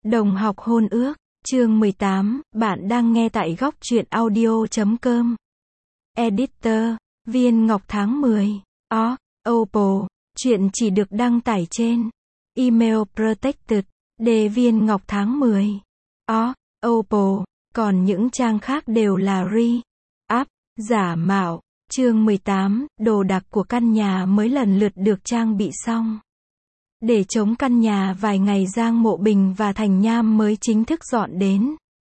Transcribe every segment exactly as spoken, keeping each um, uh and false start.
Đồng học hôn ước, chương mười tám, bạn đang nghe tại góc truyện audio chấm com. Editor, Viên Ngọc tháng mười. O, Oppo, chuyện chỉ được đăng tải trên Email Protected, đề Viên Ngọc tháng mười. O, Oppo, còn những trang khác đều là re-up, giả mạo. Chương mười tám, đồ đạc của căn nhà mới lần lượt được trang bị xong. Để chống căn nhà vài ngày Giang Mộ Bình và Thành Nham mới chính thức dọn đến.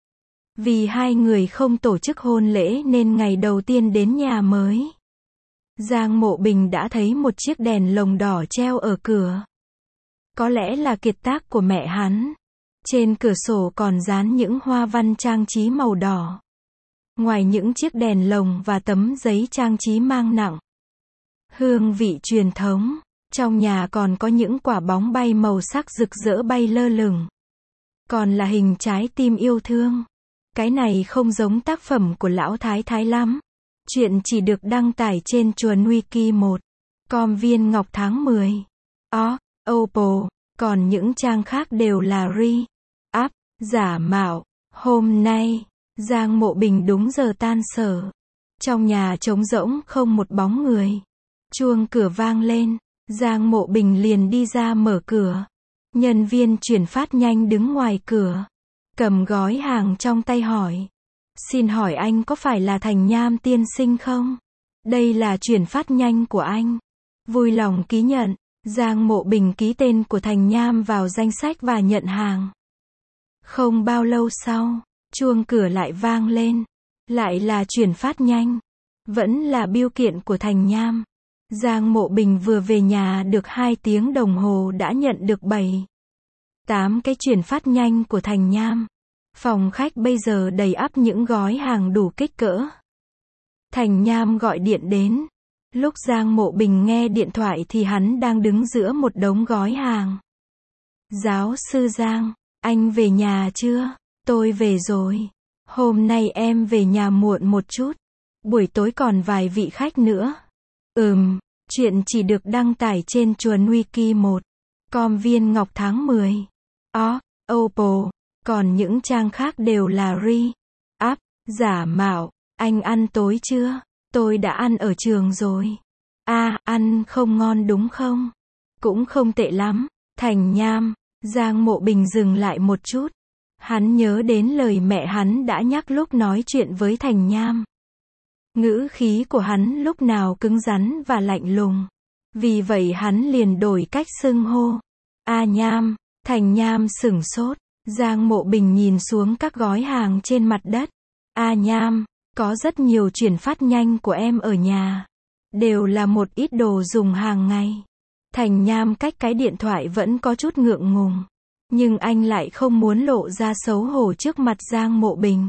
Vì hai người không tổ chức hôn lễ nên ngày đầu tiên đến nhà mới, Giang Mộ Bình đã thấy một chiếc đèn lồng đỏ treo ở cửa. Có lẽ là kiệt tác của mẹ hắn. Trên cửa sổ còn dán những hoa văn trang trí màu đỏ. Ngoài những chiếc đèn lồng và tấm giấy trang trí mang nặng hương vị truyền thống, trong nhà còn có những quả bóng bay màu sắc rực rỡ bay lơ lửng. Còn là hình trái tim yêu thương. Cái này không giống tác phẩm của lão thái thái lắm. Chuyện chỉ được đăng tải trên chuồn wiki một com Viên Ngọc tháng mười. O, Oppo, còn những trang khác đều là re-up, giả mạo. Hôm nay, Giang Mộ Bình đúng giờ tan sở. Trong nhà trống rỗng không một bóng người. Chuông cửa vang lên. Giang Mộ Bình liền đi ra mở cửa. Nhân viên chuyển phát nhanh đứng ngoài cửa, cầm gói hàng trong tay hỏi: "Xin hỏi anh có phải là Thành Nham tiên sinh không? Đây là chuyển phát nhanh của anh." Vui lòng ký nhận. Giang Mộ Bình ký tên của Thành Nham vào danh sách và nhận hàng. Không bao lâu sau, chuông cửa lại vang lên. Lại là chuyển phát nhanh. Vẫn là bưu kiện của Thành Nham. Giang Mộ Bình vừa về nhà được hai tiếng đồng hồ đã nhận được bảy, tám cái chuyển phát nhanh của Thành Nham. Phòng khách bây giờ đầy ắp những gói hàng đủ kích cỡ. Thành Nham gọi điện đến. Lúc Giang Mộ Bình nghe điện thoại thì hắn đang đứng giữa một đống gói hàng. "Giáo sư Giang, anh về nhà chưa?" "Tôi về rồi. Hôm nay em về nhà muộn một chút. Buổi tối còn vài vị khách nữa." Ừm, chuyện chỉ được đăng tải trên chuồn wiki một com Viên Ngọc tháng mười. O, Oppo, còn những trang khác đều là re-up, giả mạo. "Anh ăn tối chưa?" "Tôi đã ăn ở trường rồi." "À, ăn không ngon đúng không?" "Cũng không tệ lắm." Thành Nham. Giang Mộ Bình dừng lại một chút. Hắn nhớ đến lời mẹ hắn đã nhắc lúc nói chuyện với Thành Nham. Ngữ khí của hắn lúc nào cứng rắn và lạnh lùng. Vì vậy hắn liền đổi cách xưng hô. "A Nham." Thành Nham sửng sốt. Giang Mộ Bình nhìn xuống các gói hàng trên mặt đất. "A Nham, có rất nhiều chuyển phát nhanh của em ở nhà. Đều là một ít đồ dùng hàng ngày." Thành Nham cách cái điện thoại vẫn có chút ngượng ngùng. Nhưng anh lại không muốn lộ ra xấu hổ trước mặt Giang Mộ Bình.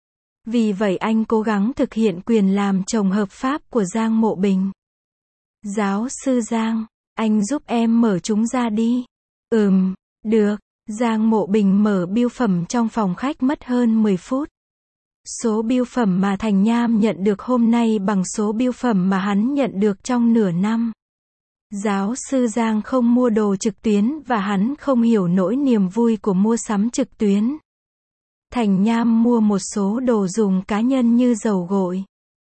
Vì vậy anh cố gắng thực hiện quyền làm chồng hợp pháp của Giang Mộ Bình. "Giáo sư Giang, anh giúp em mở chúng ra đi." "Ừm, được." Giang Mộ Bình mở bưu phẩm trong phòng khách mất hơn mười phút. Số bưu phẩm mà Thành Nham nhận được hôm nay bằng số bưu phẩm mà hắn nhận được trong nửa năm. Giáo sư Giang không mua đồ trực tuyến và hắn không hiểu nỗi niềm vui của mua sắm trực tuyến. Thành Nham mua một số đồ dùng cá nhân như dầu gội,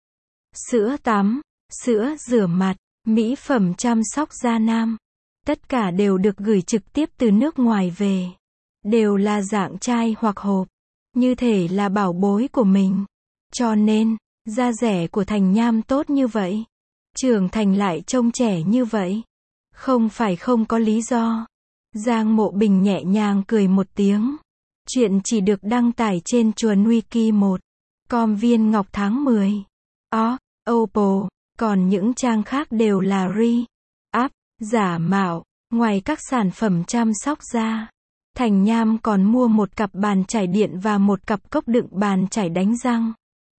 sữa tắm, sữa rửa mặt, mỹ phẩm chăm sóc da nam. Tất cả đều được gửi trực tiếp từ nước ngoài về. Đều là dạng chai hoặc hộp. Như thể là bảo bối của mình. Cho nên, da rẻ của Thành Nham tốt như vậy. Trưởng thành lại trông trẻ như vậy. Không phải không có lý do. Giang Mộ Bình nhẹ nhàng cười một tiếng. Chuyện chỉ được đăng tải trên chuồn wiki một com Viên Ngọc tháng mười. O, Oppo, còn những trang khác đều là re-up, giả mạo. Ngoài các sản phẩm chăm sóc da, Thành Nham còn mua một cặp bàn chải điện và một cặp cốc đựng bàn chải đánh răng.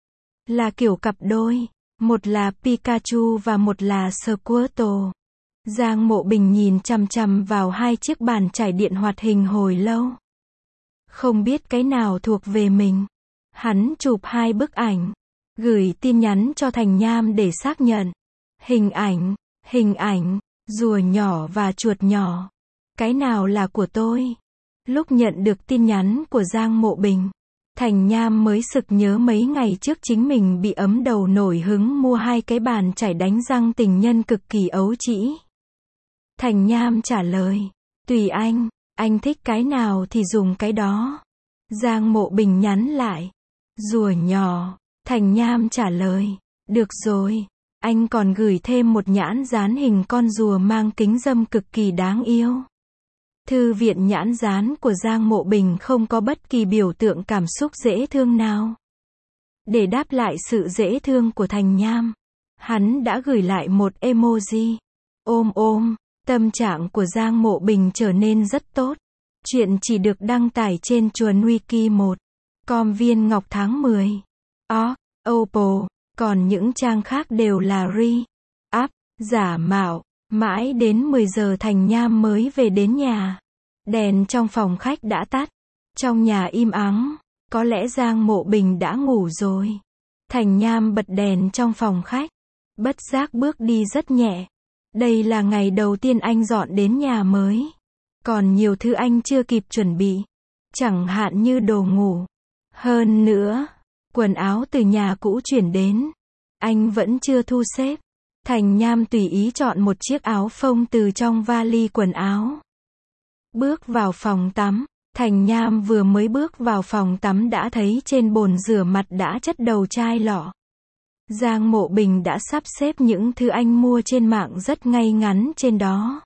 Là kiểu cặp đôi. Một là Pikachu và một là Squirtle. Giang Mộ Bình nhìn chằm chằm vào hai chiếc bàn chải điện hoạt hình hồi lâu. Không biết cái nào thuộc về mình. Hắn chụp hai bức ảnh, gửi tin nhắn cho Thành Nham để xác nhận. Hình ảnh, hình ảnh, rùa nhỏ và chuột nhỏ. Cái nào là của tôi? Lúc nhận được tin nhắn của Giang Mộ Bình, Thành Nham mới sực nhớ mấy ngày trước chính mình bị ấm đầu nổi hứng mua hai cái bàn chải đánh răng tình nhân cực kỳ ấu trĩ. Thành Nham trả lời, tùy anh, anh thích cái nào thì dùng cái đó. Giang Mộ Bình nhắn lại, rùa nhỏ. Thành Nham trả lời, được rồi. Anh còn gửi thêm một nhãn dán hình con rùa mang kính râm cực kỳ đáng yêu. Thư viện nhãn dán của Giang Mộ Bình không có bất kỳ biểu tượng cảm xúc dễ thương nào. Để đáp lại sự dễ thương của Thành Nham, hắn đã gửi lại một emoji ôm ôm. Tâm trạng của Giang Mộ Bình trở nên rất tốt. Chuyện chỉ được đăng tải trên chuồn wiki một com Viên Ngọc tháng mười. O, Oppo, còn những trang khác đều là re-up, giả mạo. Mãi đến mười giờ Thành Nham mới về đến nhà. Đèn trong phòng khách đã tắt. Trong nhà im ắng, có lẽ Giang Mộ Bình đã ngủ rồi. Thành Nham bật đèn trong phòng khách, bất giác bước đi rất nhẹ. Đây là ngày đầu tiên anh dọn đến nhà mới. Còn nhiều thứ anh chưa kịp chuẩn bị. Chẳng hạn như đồ ngủ. Hơn nữa, quần áo từ nhà cũ chuyển đến. Anh vẫn chưa thu xếp. Thành Nham tùy ý chọn một chiếc áo phông từ trong vali quần áo. Bước vào phòng tắm. Thành Nham vừa mới bước vào phòng tắm đã thấy trên bồn rửa mặt đã chất đầu chai lọ. Giang Mộ Bình đã sắp xếp những thứ anh mua trên mạng rất ngay ngắn trên đó.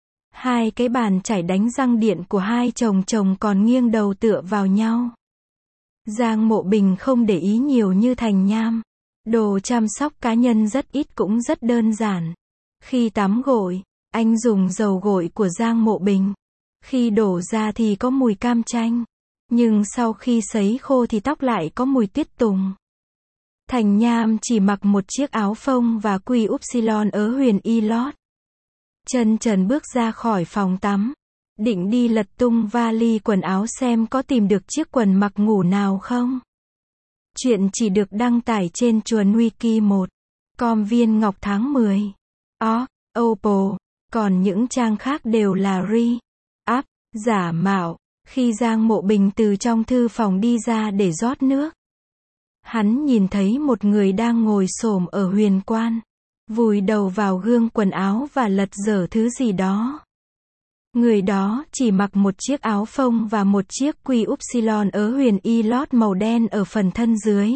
Hai cái bàn chải đánh răng điện của hai chồng chồng còn nghiêng đầu tựa vào nhau. Giang Mộ Bình không để ý nhiều như Thành Nham. Đồ chăm sóc cá nhân rất ít cũng rất đơn giản. Khi tắm gội, anh dùng dầu gội của Giang Mộ Bình. Khi đổ ra thì có mùi cam chanh. Nhưng sau khi sấy khô thì tóc lại có mùi tuyết tùng. Thành Nham chỉ mặc một chiếc áo phông và quy upsilon ớ huyền y lót. Chân trần bước ra khỏi phòng tắm. Định đi lật tung vali quần áo xem có tìm được chiếc quần mặc ngủ nào không. Chuyện chỉ được đăng tải trên chuồn wiki một com Viên Ngọc tháng mười. O, Oppo, còn những trang khác đều là re-up, giả mạo. Khi Giang Mộ Bình từ trong thư phòng đi ra để rót nước, hắn nhìn thấy một người đang ngồi xổm ở huyền quan, vùi đầu vào gương quần áo và lật dở thứ gì đó. Người đó chỉ mặc một chiếc áo phông và một chiếc quy upsilon ớ huyền y lót màu đen ở phần thân dưới.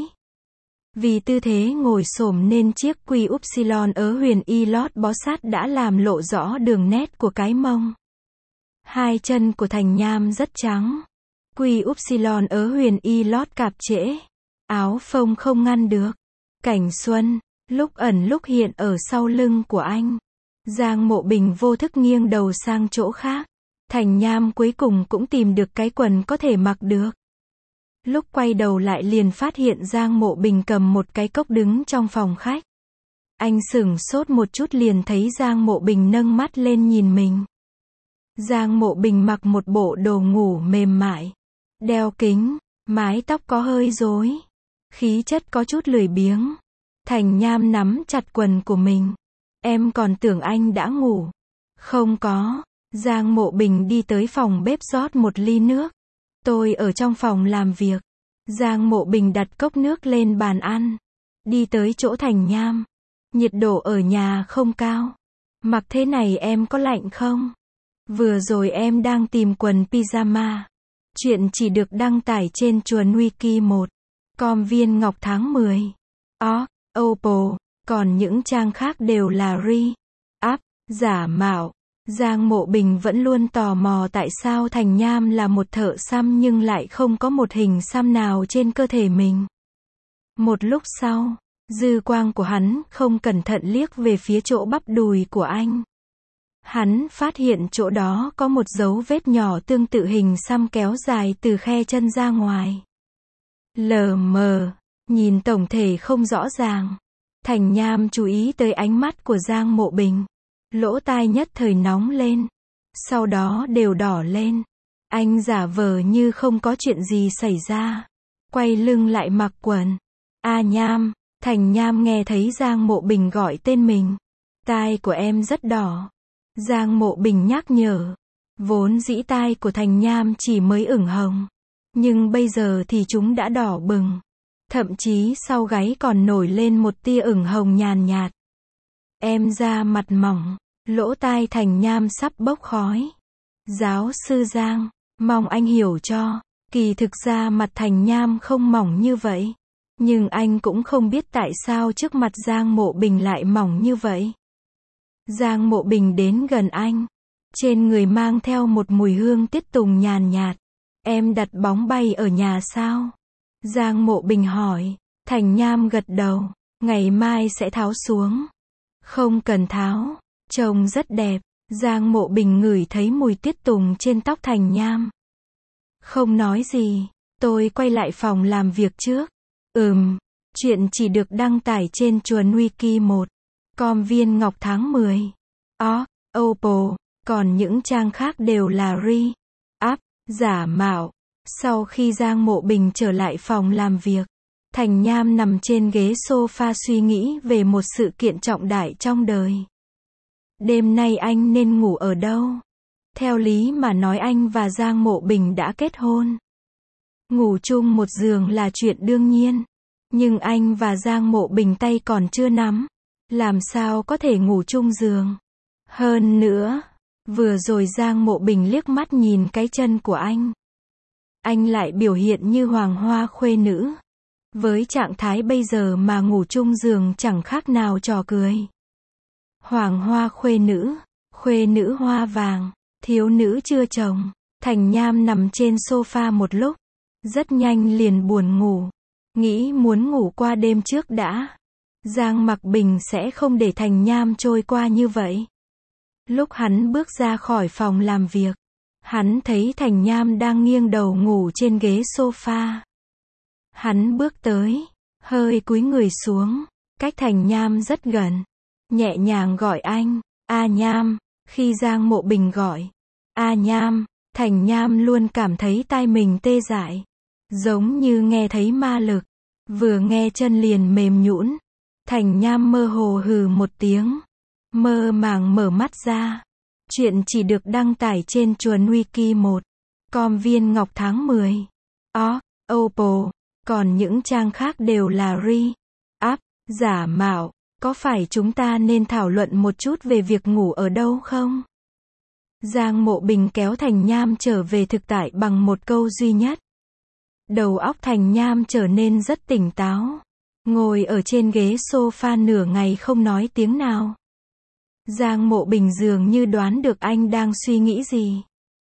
Vì tư thế ngồi xổm nên chiếc quy upsilon ớ huyền y lót bó sát đã làm lộ rõ đường nét của cái mông. Hai chân của Thành Nham rất trắng. Quy upsilon ớ huyền y lót cạp trễ. Áo phông không ngăn được. Cảnh xuân, lúc ẩn lúc hiện ở sau lưng của anh. Giang Mộ Bình vô thức nghiêng đầu sang chỗ khác. Thành Nham cuối cùng cũng tìm được cái quần có thể mặc được. Lúc quay đầu lại liền phát hiện Giang Mộ Bình cầm một cái cốc đứng trong phòng khách. Anh sửng sốt một chút liền thấy Giang Mộ Bình nâng mắt lên nhìn mình. Giang Mộ Bình mặc một bộ đồ ngủ mềm mại, đeo kính, mái tóc có hơi rối, khí chất có chút lười biếng. Thành Nham nắm chặt quần của mình. Em còn tưởng anh đã ngủ. Không có. Giang Mộ Bình đi tới phòng bếp rót một ly nước. Tôi ở trong phòng làm việc. Giang Mộ Bình đặt cốc nước lên bàn ăn. Đi tới chỗ Thành Nham. Nhiệt độ ở nhà không cao. Mặc thế này em có lạnh không? Vừa rồi em đang tìm quần pyjama. Chuyện chỉ được đăng tải trên chuồn wiki một com Viên Ngọc tháng mười. O, Oppo, còn những trang khác đều là re-up, giả mạo. Giang Mộ Bình vẫn luôn tò mò tại sao Thành Nham là một thợ xăm nhưng lại không có một hình xăm nào trên cơ thể mình. Một lúc sau, dư quang của hắn không cẩn thận liếc về phía chỗ bắp đùi của anh. Hắn phát hiện chỗ đó có một dấu vết nhỏ tương tự hình xăm kéo dài từ khe chân ra ngoài. Lờ mờ, nhìn tổng thể không rõ ràng. Thành Nham chú ý tới ánh mắt của Giang Mộ Bình. Lỗ tai nhất thời nóng lên. Sau đó đều đỏ lên. Anh giả vờ như không có chuyện gì xảy ra. Quay lưng lại mặc quần. A Nham. Thành Nham nghe thấy Giang Mộ Bình gọi tên mình. Tai của em rất đỏ. Giang Mộ Bình nhắc nhở. Vốn dĩ tai của Thành Nham chỉ mới ửng hồng, nhưng bây giờ thì chúng đã đỏ bừng. Thậm chí sau gáy còn nổi lên một tia ửng hồng nhàn nhạt. Em da mặt mỏng, lỗ tai Thành Nham sắp bốc khói. Giáo sư Giang, mong anh hiểu cho, kỳ thực ra mặt Thành Nham không mỏng như vậy. Nhưng anh cũng không biết tại sao trước mặt Giang Mộ Bình lại mỏng như vậy. Giang Mộ Bình đến gần anh. Trên người mang theo một mùi hương tiết tùng nhàn nhạt. Em đặt bóng bay ở nhà sao? Giang Mộ Bình hỏi. Thành Nham gật đầu. Ngày mai sẽ tháo xuống. Không cần tháo. Trông rất đẹp. Giang Mộ Bình ngửi thấy mùi tiết tùng trên tóc Thành Nham. Không nói gì. Tôi quay lại phòng làm việc trước. Ừm. Chuyện chỉ được đăng tải trên Chuồn Wiki một com Viên Ngọc tháng mười. Ó, Oppo. Còn những trang khác đều là re-up, giả mạo. Sau khi Giang Mộ Bình trở lại phòng làm việc, Thành Nham nằm trên ghế sofa suy nghĩ về một sự kiện trọng đại trong đời. Đêm nay anh nên ngủ ở đâu? Theo lý mà nói anh và Giang Mộ Bình đã kết hôn. Ngủ chung một giường là chuyện đương nhiên. Nhưng anh và Giang Mộ Bình tay còn chưa nắm. Làm sao có thể ngủ chung giường? Hơn nữa, vừa rồi Giang Mộ Bình liếc mắt nhìn cái chân của anh. Anh lại biểu hiện như hoàng hoa khuê nữ. Với trạng thái bây giờ mà ngủ chung giường chẳng khác nào trò cười. Hoàng hoa khuê nữ, khuê nữ hoa vàng, thiếu nữ chưa chồng. Thành Nham nằm trên sofa một lúc. Rất nhanh liền buồn ngủ. Nghĩ muốn ngủ qua đêm trước đã. Giang Mặc Bình sẽ không để Thành Nham trôi qua như vậy. Lúc hắn bước ra khỏi phòng làm việc, hắn thấy Thành Nham đang nghiêng đầu ngủ trên ghế sofa. Hắn bước tới, hơi cúi người xuống, cách Thành Nham rất gần, nhẹ nhàng gọi anh, A Nham. Khi Giang Mộ Bình gọi, A Nham, Thành Nham luôn cảm thấy tai mình tê dại, giống như nghe thấy ma lực, vừa nghe chân liền mềm nhũn. Thành Nham mơ hồ hừ một tiếng, mơ màng mở mắt ra. Chuyện chỉ được đăng tải trên Chuồn Wiki một com Viên Ngọc tháng mười. Ó, Oppo. Còn những trang khác đều là re-up, giả mạo. Có phải chúng ta nên thảo luận một chút về việc ngủ ở đâu không? Giang Mộ Bình kéo Thành Nham trở về thực tại bằng một câu duy nhất. Đầu óc Thành Nham trở nên rất tỉnh táo. Ngồi ở trên ghế sofa nửa ngày không nói tiếng nào. Giang Mộ Bình dường như đoán được anh đang suy nghĩ gì.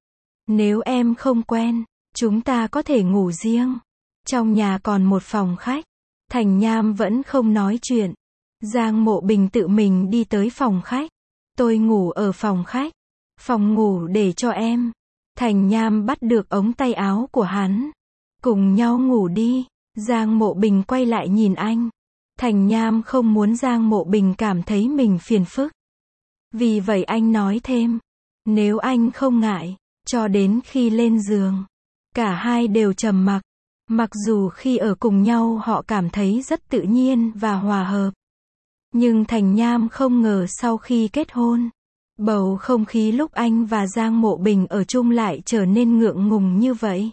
Nếu em không quen, chúng ta có thể ngủ riêng. Trong nhà còn một phòng khách. Thành Nham vẫn không nói chuyện. Giang Mộ Bình tự mình đi tới phòng khách. Tôi ngủ ở phòng khách. Phòng ngủ để cho em. Thành Nham bắt được ống tay áo của hắn. Cùng nhau ngủ đi. Giang Mộ Bình quay lại nhìn anh. Thành Nham không muốn Giang Mộ Bình cảm thấy mình phiền phức. Vì vậy anh nói thêm. Nếu anh không ngại, cho đến khi lên giường. Cả hai đều trầm mặc. Mặc dù khi ở cùng nhau họ cảm thấy rất tự nhiên và hòa hợp. Nhưng Thành Nham không ngờ sau khi kết hôn, bầu không khí lúc anh và Giang Mộ Bình ở chung lại trở nên ngượng ngùng như vậy.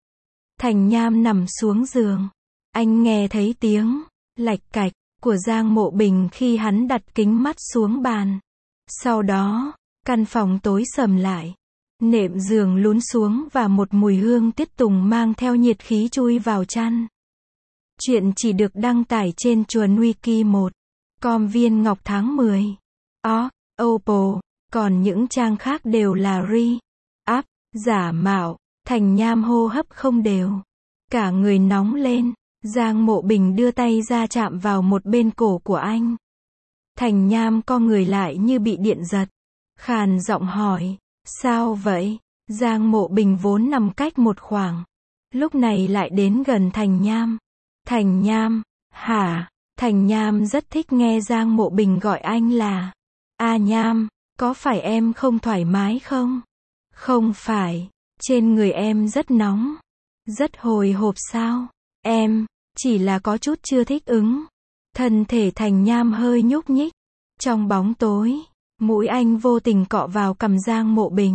Thành Nham nằm xuống giường. Anh nghe thấy tiếng lạch cạch của Giang Mộ Bình khi hắn đặt kính mắt xuống bàn. Sau đó, căn phòng tối sầm lại. Nệm giường lún xuống và một mùi hương tiết tùng mang theo nhiệt khí chui vào chăn. Chuyện chỉ được đăng tải trên Chuồn Wiki một com Viên Ngọc tháng mười. Ó, Oppo. Còn những trang khác đều là re-up, giả mạo. Thành Nham hô hấp không đều. Cả người nóng lên. Giang Mộ Bình đưa tay ra chạm vào một bên cổ của anh. Thành Nham co người lại như bị điện giật. Khàn giọng hỏi. Sao vậy? Giang Mộ Bình vốn nằm cách một khoảng. Lúc này lại đến gần Thành Nham. Thành Nham. Hả? Thành Nham rất thích nghe Giang Mộ Bình gọi anh là A Nham. Có phải em không thoải mái không? Không phải. Trên người em rất nóng. Rất hồi hộp sao? Em chỉ là có chút chưa thích ứng. Thân thể Thành Nham hơi nhúc nhích. Trong bóng tối, mũi anh vô tình cọ vào cằm Giang Mộ Bình.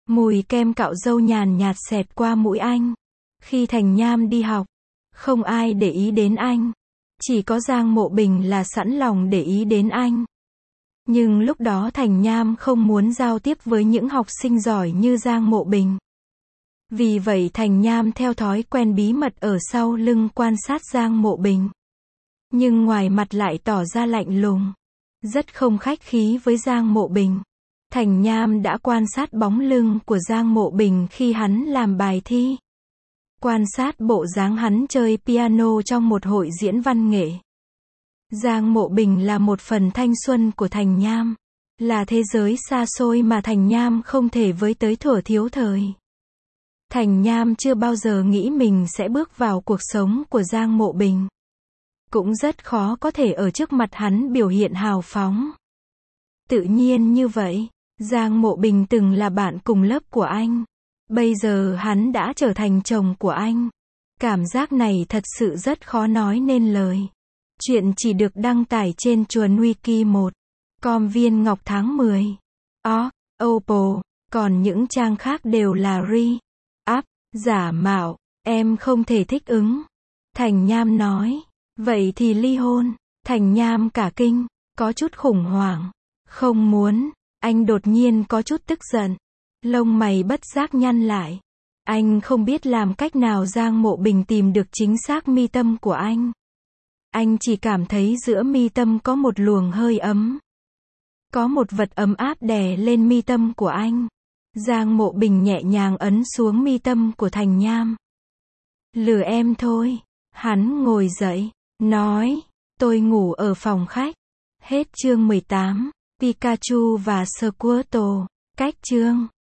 Mùi kem cạo râu nhàn nhạt xẹt qua mũi anh. Khi Thành Nham đi học, không ai để ý đến anh. Chỉ có Giang Mộ Bình là sẵn lòng để ý đến anh. Nhưng lúc đó Thành Nham không muốn giao tiếp với những học sinh giỏi như Giang Mộ Bình. Vì vậy Thành Nham theo thói quen bí mật ở sau lưng quan sát Giang Mộ Bình. Nhưng ngoài mặt lại tỏ ra lạnh lùng. Rất không khách khí với Giang Mộ Bình. Thành Nham đã quan sát bóng lưng của Giang Mộ Bình khi hắn làm bài thi. Quan sát bộ dáng hắn chơi piano trong một hội diễn văn nghệ. Giang Mộ Bình là một phần thanh xuân của Thành Nham. Là thế giới xa xôi mà Thành Nham không thể với tới thuở thiếu thời. Thành Nham chưa bao giờ nghĩ mình sẽ bước vào cuộc sống của Giang Mộ Bình. Cũng rất khó có thể ở trước mặt hắn biểu hiện hào phóng. Tự nhiên như vậy, Giang Mộ Bình từng là bạn cùng lớp của anh. Bây giờ hắn đã trở thành chồng của anh. Cảm giác này thật sự rất khó nói nên lời. Chuyện chỉ được đăng tải trên Chuồn Wiki một. Com Viên Ngọc tháng mười. O, Oppo. Còn những trang khác đều là re. Up, giả mạo. Em không thể thích ứng. Thành Nham nói. Vậy thì ly hôn. Thành Nham cả kinh. Có chút khủng hoảng. Không muốn. Anh đột nhiên có chút tức giận. Lông mày bất giác nhăn lại. Anh không biết làm cách nào Giang Mộ Bình tìm được chính xác mi tâm của anh. Anh chỉ cảm thấy giữa mi tâm có một luồng hơi ấm. Có một vật ấm áp đè lên mi tâm của anh. Giang Mộ Bình nhẹ nhàng ấn xuống mi tâm của Thành Nham. Lừa em thôi. Hắn ngồi dậy, nói, tôi ngủ ở phòng khách. Hết chương mười tám. Pikachu và Squirtle. Cách chương